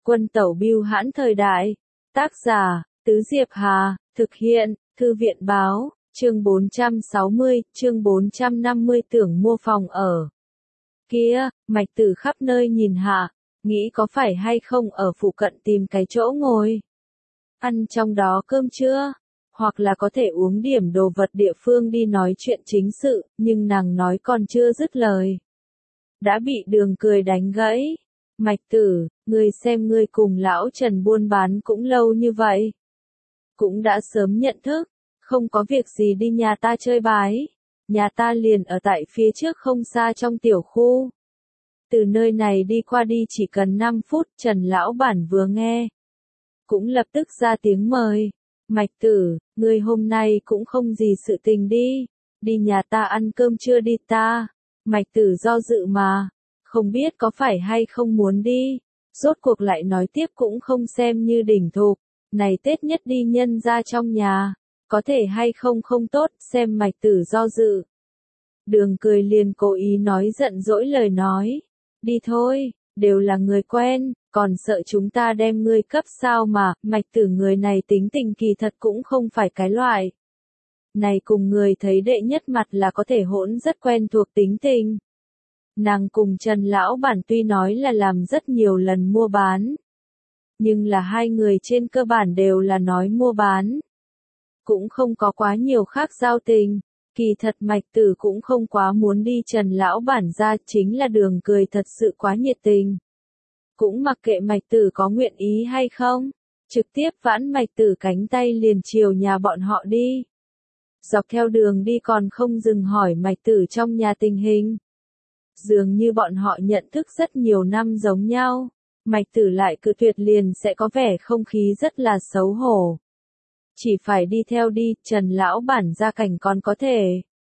Quân tẩu bưu hãn thời đại. Tác giả, Tứ Diệp Hà, thực hiện, Thư viện báo, chương 460, chương 450 tưởng mua phòng ở. Kia, Mạch Tử khắp nơi nhìn hạ, nghĩ có phải hay không ở phụ cận tìm cái chỗ ngồi. Ăn trong đó cơm trưa, hoặc là có thể uống điểm đồ vật địa phương đi nói chuyện chính sự, nhưng nàng nói còn chưa dứt lời. Đã bị Đường Cười đánh gãy. Mạch Tử, ngươi xem ngươi cùng lão Trần buôn bán cũng lâu như vậy. Cũng đã sớm nhận thức, không có việc gì đi nhà ta chơi bái. Nhà ta liền ở tại phía trước không xa trong tiểu khu. Từ nơi này đi qua đi chỉ cần 5 phút, Trần lão bản vừa nghe. Cũng lập tức ra tiếng mời. Mạch Tử, ngươi hôm nay cũng không gì sự tình đi. Đi nhà ta ăn cơm trưa đi ta. Mạch Tử do dự mà. Không biết có phải hay không muốn đi. Rốt cuộc lại nói tiếp cũng không xem như đỉnh thục. Này Tết nhất đi nhân ra trong nhà. Có thể hay không không tốt, xem Mạch Tử do dự. Đường Cười liền cố ý nói giận dỗi lời nói. Đi thôi, đều là người quen, còn sợ chúng ta đem ngươi cấp sao mà. Mạch Tử người này tính tình kỳ thật cũng không phải cái loại. Này cùng người thấy đệ nhất mặt là có thể hỗn rất quen thuộc tính tình. Nàng cùng Trần lão bản tuy nói là làm rất nhiều lần mua bán. Nhưng là hai người trên cơ bản đều là nói mua bán. Cũng không có quá nhiều khác giao tình. Kỳ thật Mạch Tử cũng không quá muốn đi Trần lão bản ra, chính là Đường Cười thật sự quá nhiệt tình. Cũng mặc kệ Mạch Tử có nguyện ý hay không. Trực tiếp vãn Mạch Tử cánh tay liền chiều nhà bọn họ đi. Dọc theo đường đi còn không dừng hỏi Mạch Tử trong nhà tình hình. Dường như bọn họ nhận thức rất nhiều năm giống nhau. Mạch Tử lại cự tuyệt liền sẽ có vẻ không khí rất là xấu hổ. Chỉ phải đi theo đi, Trần lão bản gia cảnh còn có thể.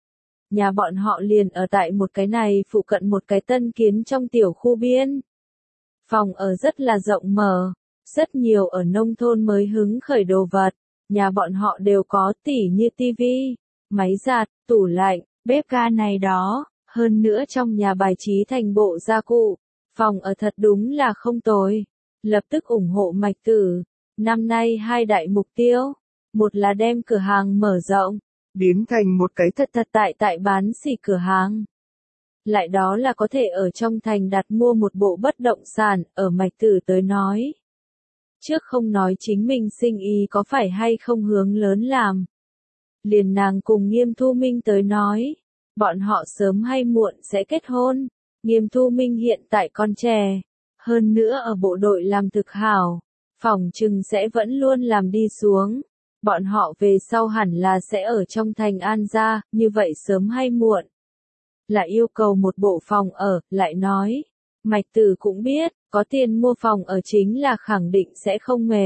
Nhà bọn họ liền ở tại một cái này phụ cận một cái tân kiến trong tiểu khu biên. Phòng ở rất là rộng mở, rất nhiều ở nông thôn mới hứng khởi đồ vật. Nhà bọn họ đều có tỉ như tivi, máy giặt, tủ lạnh, bếp ga này đó. Hơn nữa trong nhà bài trí thành bộ gia cụ. Phòng ở thật đúng là không tồi. Lập tức ủng hộ Mạch Tử. Năm nay hai đại mục tiêu. Một là đem cửa hàng mở rộng, biến thành một cái thật tại bán xỉ cửa hàng. Lại đó là có thể ở trong thành đặt mua một bộ bất động sản, ở Mạch Tử tới nói. Trước không nói chính mình sinh ý có phải hay không hướng lớn làm. Liền nàng cùng Nghiêm Thu Minh tới nói, bọn họ sớm hay muộn sẽ kết hôn. Nghiêm Thu Minh hiện tại còn trẻ, hơn nữa ở bộ đội làm thực hảo, phỏng chừng sẽ vẫn luôn làm đi xuống. Bọn họ về sau hẳn là sẽ ở trong thành An gia, như vậy sớm hay muộn. Lại yêu cầu một bộ phòng ở, lại nói. Mạch Tử cũng biết, có tiền mua phòng ở chính là khẳng định sẽ không mệt.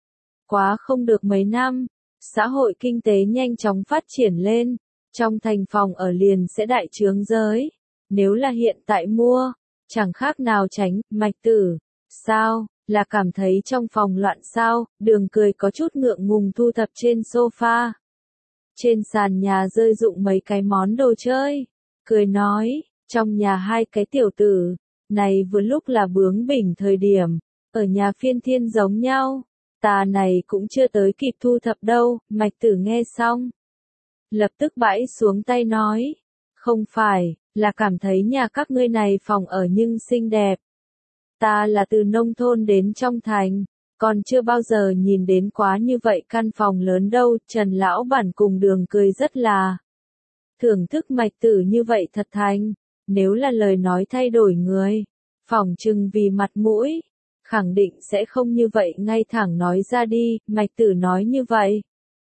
Quá không được mấy năm, xã hội kinh tế nhanh chóng phát triển lên, trong thành phòng ở liền sẽ đại trướng giới. Nếu là hiện tại mua, chẳng khác nào tránh. Mạch Tử, sao? Là cảm thấy trong phòng loạn sao? Đường Cười có chút ngượng ngùng thu thập trên sofa. Trên sàn nhà rơi rụng mấy cái món đồ chơi. Cười nói, trong nhà hai cái tiểu tử, này vừa lúc là bướng bỉnh thời điểm, ở nhà phiên thiên giống nhau. Ta này cũng chưa tới kịp thu thập đâu. Mạch Tử nghe xong, lập tức bãi xuống tay nói, không phải, là cảm thấy nhà các ngươi này phòng ở nhưng xinh đẹp. Ta là từ nông thôn đến trong thành, còn chưa bao giờ nhìn đến quá như vậy căn phòng lớn đâu. Trần lão bản cùng Đường Cười rất là thưởng thức Mạch Tử như vậy thật thành. Nếu là lời nói thay đổi người, phỏng chừng vì mặt mũi, khẳng định sẽ không như vậy ngay thẳng nói ra đi. Mạch Tử nói như vậy,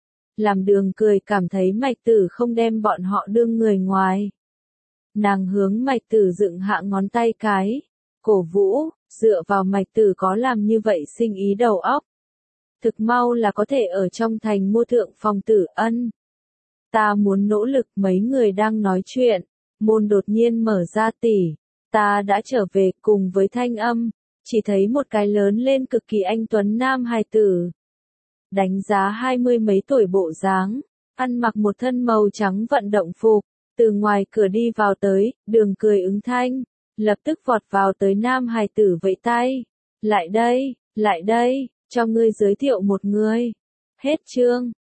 làm Đường Cười cảm thấy Mạch Tử không đem bọn họ đương người ngoài. Nàng hướng Mạch Tử dựng hạ ngón tay cái, cổ vũ, dựa vào Mạch Tử có làm như vậy sinh ý đầu óc. Thực mau là có thể ở trong thành mua thượng phòng Tử Ân. Ta muốn nỗ lực. Mấy người đang nói chuyện, môn đột nhiên mở ra. Tỷ, ta đã trở về. Cùng với thanh âm, chỉ thấy một cái lớn lên cực kỳ anh tuấn nam hài tử. Đánh giá 20 mấy tuổi bộ dáng, ăn mặc một thân màu trắng vận động phục, từ ngoài cửa đi vào tới. Đường Cười ứng thanh, lập tức vọt vào tới nam hài tử vẫy tay. Lại đây, Lại đây, cho ngươi giới thiệu một người. Hết chương.